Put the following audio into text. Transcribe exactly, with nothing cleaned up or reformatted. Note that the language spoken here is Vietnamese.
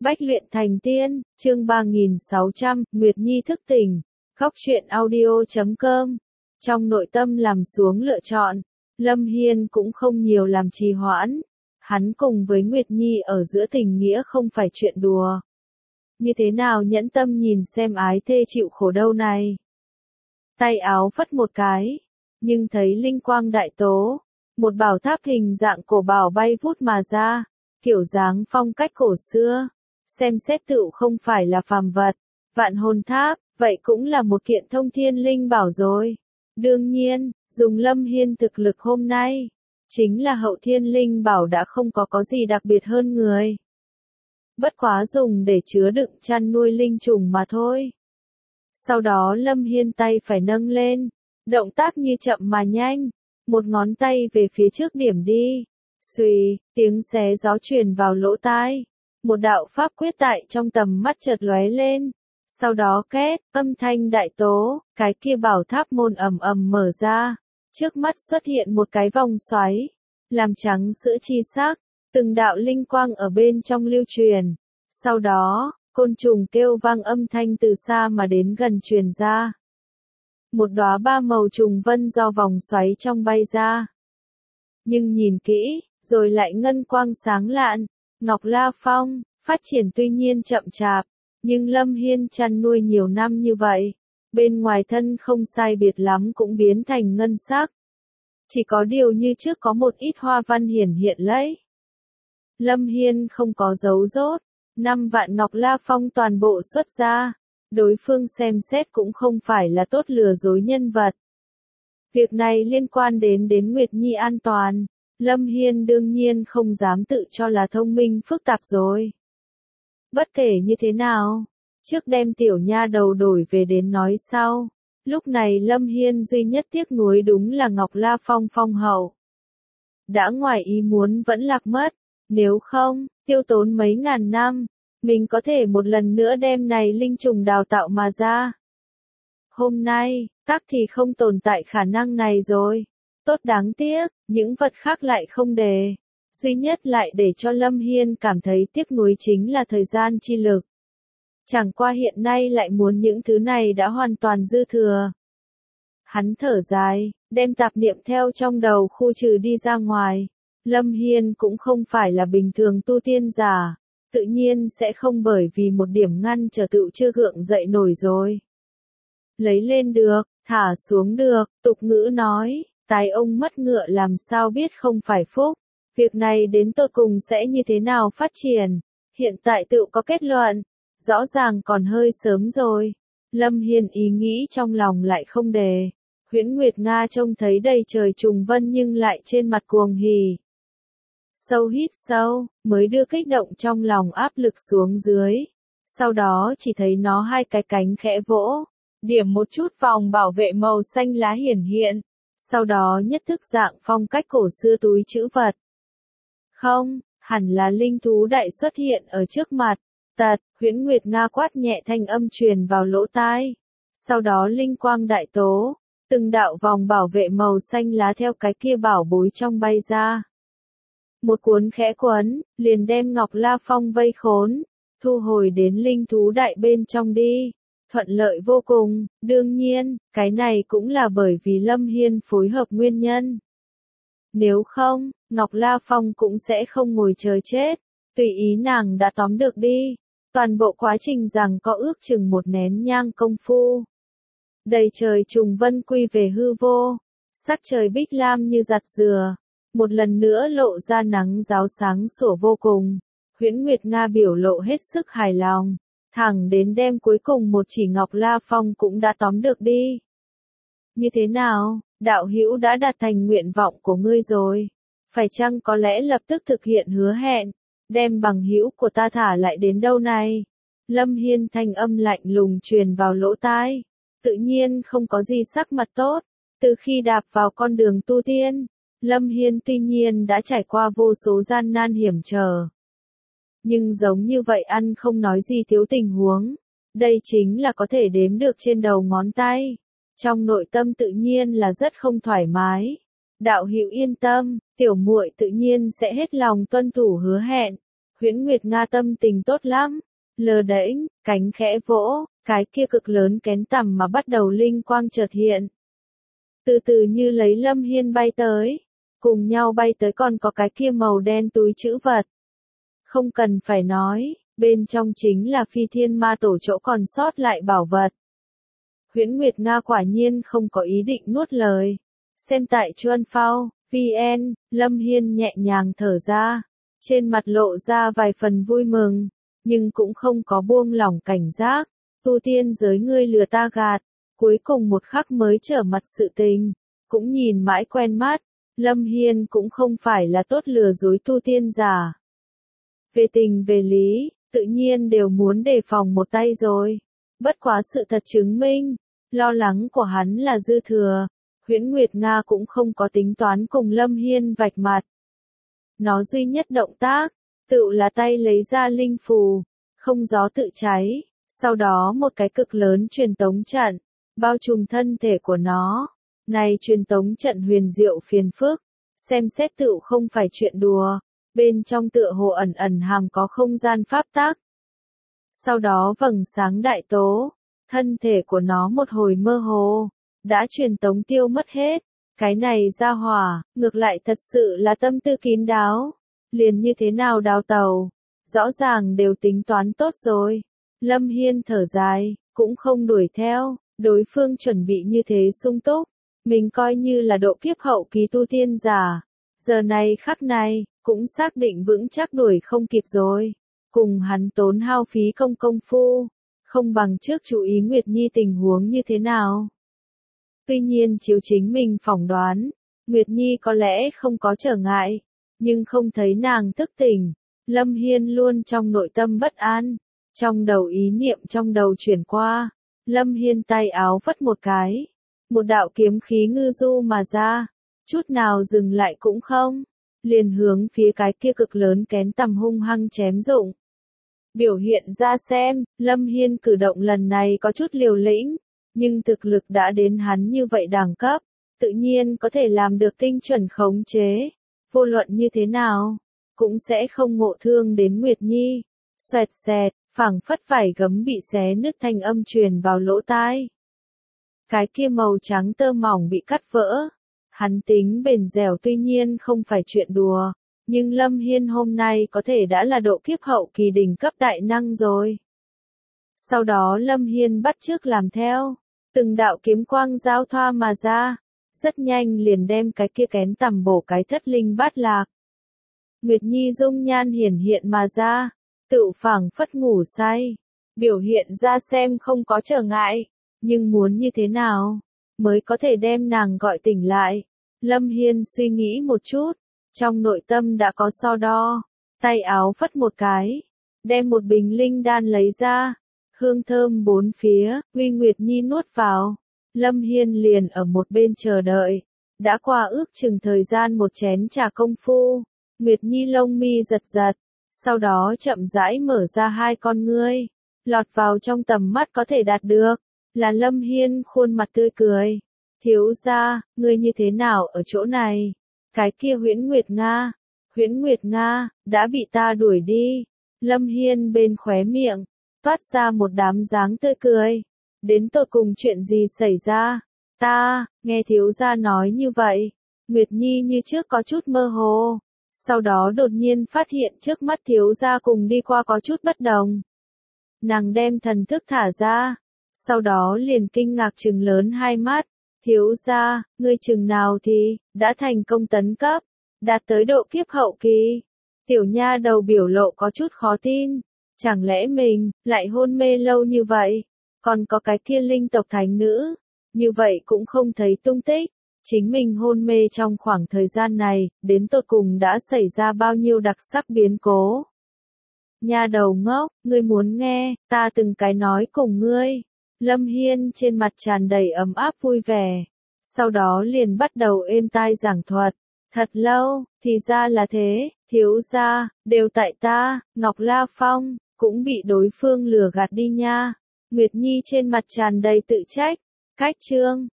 Bách luyện thành tiên, chương ba nghìn sáu trăm, Nguyệt Nhi thức tỉnh, góc truyện audio chấm com. Trong nội tâm làm xuống lựa chọn, Lâm Hiên cũng không nhiều làm trì hoãn. Hắn cùng với Nguyệt Nhi ở giữa tình nghĩa không phải chuyện đùa. Như thế nào nhẫn tâm nhìn xem ái thê chịu khổ đâu này. Tay áo phất một cái, nhưng thấy linh quang đại tố, một bảo tháp hình dạng cổ bảo bay vút mà ra, kiểu dáng phong cách cổ xưa. Xem xét tựu không phải là phàm vật, vạn hồn tháp, vậy cũng là một kiện thông thiên linh bảo rồi. Đương nhiên, dùng Lâm Hiên thực lực hôm nay, chính là hậu thiên linh bảo đã không có có gì đặc biệt hơn người. Bất quá dùng để chứa đựng chăn nuôi linh trùng mà thôi. Sau đó Lâm Hiên tay phải nâng lên, động tác như chậm mà nhanh, một ngón tay về phía trước điểm đi. Xùy, tiếng xé gió truyền vào lỗ tai. Một đạo pháp quyết tại trong tầm mắt chợt lóe lên, sau đó két, âm thanh đại tố, cái kia bảo tháp môn ầm ầm mở ra, trước mắt xuất hiện một cái vòng xoáy, làm trắng sữa chi sắc, từng đạo linh quang ở bên trong lưu truyền, sau đó, côn trùng kêu vang âm thanh từ xa mà đến gần truyền ra. Một đóa ba màu trùng vân do vòng xoáy trong bay ra. Nhưng nhìn kỹ, rồi lại ngân quang sáng lạn. Ngọc La Phong, phát triển tuy nhiên chậm chạp, nhưng Lâm Hiên chăn nuôi nhiều năm như vậy, bên ngoài thân không sai biệt lắm cũng biến thành ngân sắc. Chỉ có điều như trước có một ít hoa văn hiển hiện lấy. Lâm Hiên không có giấu rốt, năm vạn Ngọc La Phong toàn bộ xuất ra, đối phương xem xét cũng không phải là tốt lừa dối nhân vật. Việc này liên quan đến đến Nguyệt Nhi an toàn. Lâm Hiên đương nhiên không dám tự cho là thông minh phức tạp rồi. Bất kể như thế nào, trước đem tiểu nha đầu đổi về đến nói sau. Lúc này Lâm Hiên duy nhất tiếc nuối đúng là Ngọc La Phong phong hậu. Đã ngoài ý muốn vẫn lạc mất, nếu không, tiêu tốn mấy ngàn năm, mình có thể một lần nữa đem này linh trùng đào tạo mà ra. Hôm nay, tắc thì không tồn tại khả năng này rồi. Tốt đáng tiếc, những vật khác lại không để. Duy nhất lại để cho Lâm Hiên cảm thấy tiếc nuối chính là thời gian chi lực. Chẳng qua hiện nay lại muốn những thứ này đã hoàn toàn dư thừa. Hắn thở dài, đem tạp niệm theo trong đầu khu trừ đi ra ngoài. Lâm Hiên cũng không phải là bình thường tu tiên giả, tự nhiên sẽ không bởi vì một điểm ngăn trở tự chưa gượng dậy nổi rồi. Lấy lên được, thả xuống được, tục ngữ nói. Tài ông mất ngựa làm sao biết không phải phúc. Việc này đến tột cùng sẽ như thế nào phát triển. Hiện tại tự có kết luận. Rõ ràng còn hơi sớm rồi. Lâm Hiên ý nghĩ trong lòng lại không đề. Huyễn Nguyệt Nga trông thấy đầy trời trùng vân nhưng lại trên mặt cuồng hỉ. Sâu hít sâu, mới đưa kích động trong lòng áp lực xuống dưới. Sau đó chỉ thấy nó hai cái cánh khẽ vỗ. Điểm một chút vòng bảo vệ màu xanh lá hiển hiện. Sau đó nhất thức dạng phong cách cổ xưa túi trữ vật. Không, hẳn là linh thú đại xuất hiện ở trước mặt. Tật, Huyễn Nguyệt Nga quát nhẹ thanh âm truyền vào lỗ tai. Sau đó linh quang đại tố, từng đạo vòng bảo vệ màu xanh lá theo cái kia bảo bối trong bay ra. Một cuốn khẽ quấn, liền đem Ngọc La Phong vây khốn, thu hồi đến linh thú đại bên trong đi. Thuận lợi vô cùng, đương nhiên, cái này cũng là bởi vì Lâm Hiên phối hợp nguyên nhân. Nếu không, Ngọc La Phong cũng sẽ không ngồi chờ chết, tùy ý nàng đã tóm được đi. Toàn bộ quá trình rằng có ước chừng một nén nhang công phu. Đầy trời trùng vân quy về hư vô, sắc trời bích lam như giặt dừa, một lần nữa lộ ra nắng ráo sáng sủa vô cùng. Huyễn Nguyệt Nga biểu lộ hết sức hài lòng. Thẳng đến đêm cuối cùng một chỉ Ngọc La Phong cũng đã tóm được đi. Như thế nào, đạo hữu đã đạt thành nguyện vọng của ngươi rồi. Phải chăng có lẽ lập tức thực hiện hứa hẹn, đem bằng hữu của ta thả lại đến đâu này? Lâm Hiên thanh âm lạnh lùng truyền vào lỗ tai. Tự nhiên không có gì sắc mặt tốt. Từ khi đạp vào con đường tu tiên, Lâm Hiên tuy nhiên đã trải qua vô số gian nan hiểm trở. Nhưng giống như vậy ăn không nói gì thiếu tình huống. Đây chính là có thể đếm được trên đầu ngón tay. Trong nội tâm tự nhiên là rất không thoải mái. Đạo hữu yên tâm, tiểu muội tự nhiên sẽ hết lòng tuân thủ hứa hẹn. Huyễn Nguyệt Nga tâm tình tốt lắm, lơ đễnh, cánh khẽ vỗ, cái kia cực lớn kén tằm mà bắt đầu linh quang chợt hiện. Từ từ như lấy Lâm Hiên bay tới, cùng nhau bay tới còn có cái kia màu đen túi trữ vật. Không cần phải nói, bên trong chính là Phi Thiên Ma Tổ chỗ còn sót lại bảo vật. Huyễn Nguyệt Nga quả nhiên không có ý định nuốt lời. Xem tại Chuan Phao, vê en, Lâm Hiên nhẹ nhàng thở ra, trên mặt lộ ra vài phần vui mừng, nhưng cũng không có buông lỏng cảnh giác. Tu tiên giới ngươi lừa ta gạt, cuối cùng một khắc mới trở mặt sự tình, cũng nhìn mãi quen mắt, Lâm Hiên cũng không phải là tốt lừa dối tu tiên giả. Về tình về lý, tự nhiên đều muốn đề phòng một tay rồi. Bất quá sự thật chứng minh, lo lắng của hắn là dư thừa, Huyễn Nguyệt Nga cũng không có tính toán cùng Lâm Hiên vạch mặt. Nó duy nhất động tác, tự là tay lấy ra linh phù, không gió tự cháy, sau đó một cái cực lớn truyền tống trận, bao trùm thân thể của nó. Này truyền tống trận huyền diệu phiền phức, xem xét tự không phải chuyện đùa, bên trong tựa hồ ẩn ẩn hàm có không gian pháp tắc. Sau đó vầng sáng đại tố, thân thể của nó một hồi mơ hồ, đã truyền tống tiêu mất hết. Cái này ra hỏa, ngược lại thật sự là tâm tư kín đáo, liền như thế nào đào tàu, rõ ràng đều tính toán tốt rồi. Lâm Hiên thở dài, cũng không đuổi theo, đối phương chuẩn bị như thế sung túc, mình coi như là độ kiếp hậu kỳ tu tiên giả, giờ này khắc này, cũng xác định vững chắc đuổi không kịp rồi, cùng hắn tốn hao phí công công phu, không bằng trước chú ý Nguyệt Nhi tình huống như thế nào. Tuy nhiên chiếu chính mình phỏng đoán, Nguyệt Nhi có lẽ không có trở ngại, nhưng không thấy nàng thức tỉnh, Lâm Hiên luôn trong nội tâm bất an, trong đầu ý niệm trong đầu chuyển qua, Lâm Hiên tay áo phất một cái, một đạo kiếm khí ngư du mà ra, chút nào dừng lại cũng không, liền hướng phía cái kia cực lớn kén tằm hung hăng chém dụng. Biểu hiện ra xem, Lâm Hiên cử động lần này có chút liều lĩnh, nhưng thực lực đã đến hắn như vậy đẳng cấp, tự nhiên có thể làm được tinh chuẩn khống chế, vô luận như thế nào, cũng sẽ không ngộ thương đến Nguyệt Nhi. Xoẹt xẹt, phảng phất vải gấm bị xé nứt thanh âm truyền vào lỗ tai. Cái kia màu trắng tơ mỏng bị cắt vỡ. Hắn tính bền dẻo tuy nhiên không phải chuyện đùa, nhưng Lâm Hiên hôm nay có thể đã là độ kiếp hậu kỳ đỉnh cấp đại năng rồi. Sau đó Lâm Hiên bắt chước làm theo, từng đạo kiếm quang giao thoa mà ra, rất nhanh liền đem cái kia kén tằm bổ cái thất linh bát lạc. Nguyệt Nhi dung nhan hiển hiện mà ra, tự phảng phất ngủ say, biểu hiện ra xem không có trở ngại, nhưng muốn như thế nào mới có thể đem nàng gọi tỉnh lại. Lâm Hiên suy nghĩ một chút, trong nội tâm đã có so đo, tay áo phất một cái, đem một bình linh đan lấy ra, hương thơm bốn phía, Uy Nguyệt Nhi nuốt vào, Lâm Hiên liền ở một bên chờ đợi, đã qua ước chừng thời gian một chén trà công phu, Nguyệt Nhi lông mi giật giật, sau đó chậm rãi mở ra hai con ngươi, lọt vào trong tầm mắt có thể đạt được, là Lâm Hiên khuôn mặt tươi cười. Thiếu gia, ngươi như thế nào ở chỗ này? Cái kia Huyễn Nguyệt Nga, Huyễn Nguyệt Nga, đã bị ta đuổi đi. Lâm Hiên bên khóe miệng, toát ra một đám dáng tươi cười. Đến tột cùng chuyện gì xảy ra? Ta, nghe thiếu gia nói như vậy. Nguyệt Nhi như trước có chút mơ hồ. Sau đó đột nhiên phát hiện trước mắt thiếu gia cùng đi qua có chút bất đồng. Nàng đem thần thức thả ra. Sau đó liền kinh ngạc trừng lớn hai mắt. Thiếu gia, ngươi chừng nào thì, đã thành công tấn cấp, đạt tới độ kiếp hậu kỳ. Tiểu nha đầu biểu lộ có chút khó tin, chẳng lẽ mình, lại hôn mê lâu như vậy, còn có cái kia linh tộc thánh nữ, như vậy cũng không thấy tung tích, chính mình hôn mê trong khoảng thời gian này, đến tột cùng đã xảy ra bao nhiêu đặc sắc biến cố. Nha đầu ngốc, ngươi muốn nghe, ta từng cái nói cùng ngươi. Lâm Hiên trên mặt tràn đầy ấm áp vui vẻ, sau đó liền bắt đầu êm tai giảng thuật, thật lâu, thì ra là thế, thiếu gia, đều tại ta, Ngọc La Phong, cũng bị đối phương lừa gạt đi nha. Nguyệt Nhi trên mặt tràn đầy tự trách, cách chương,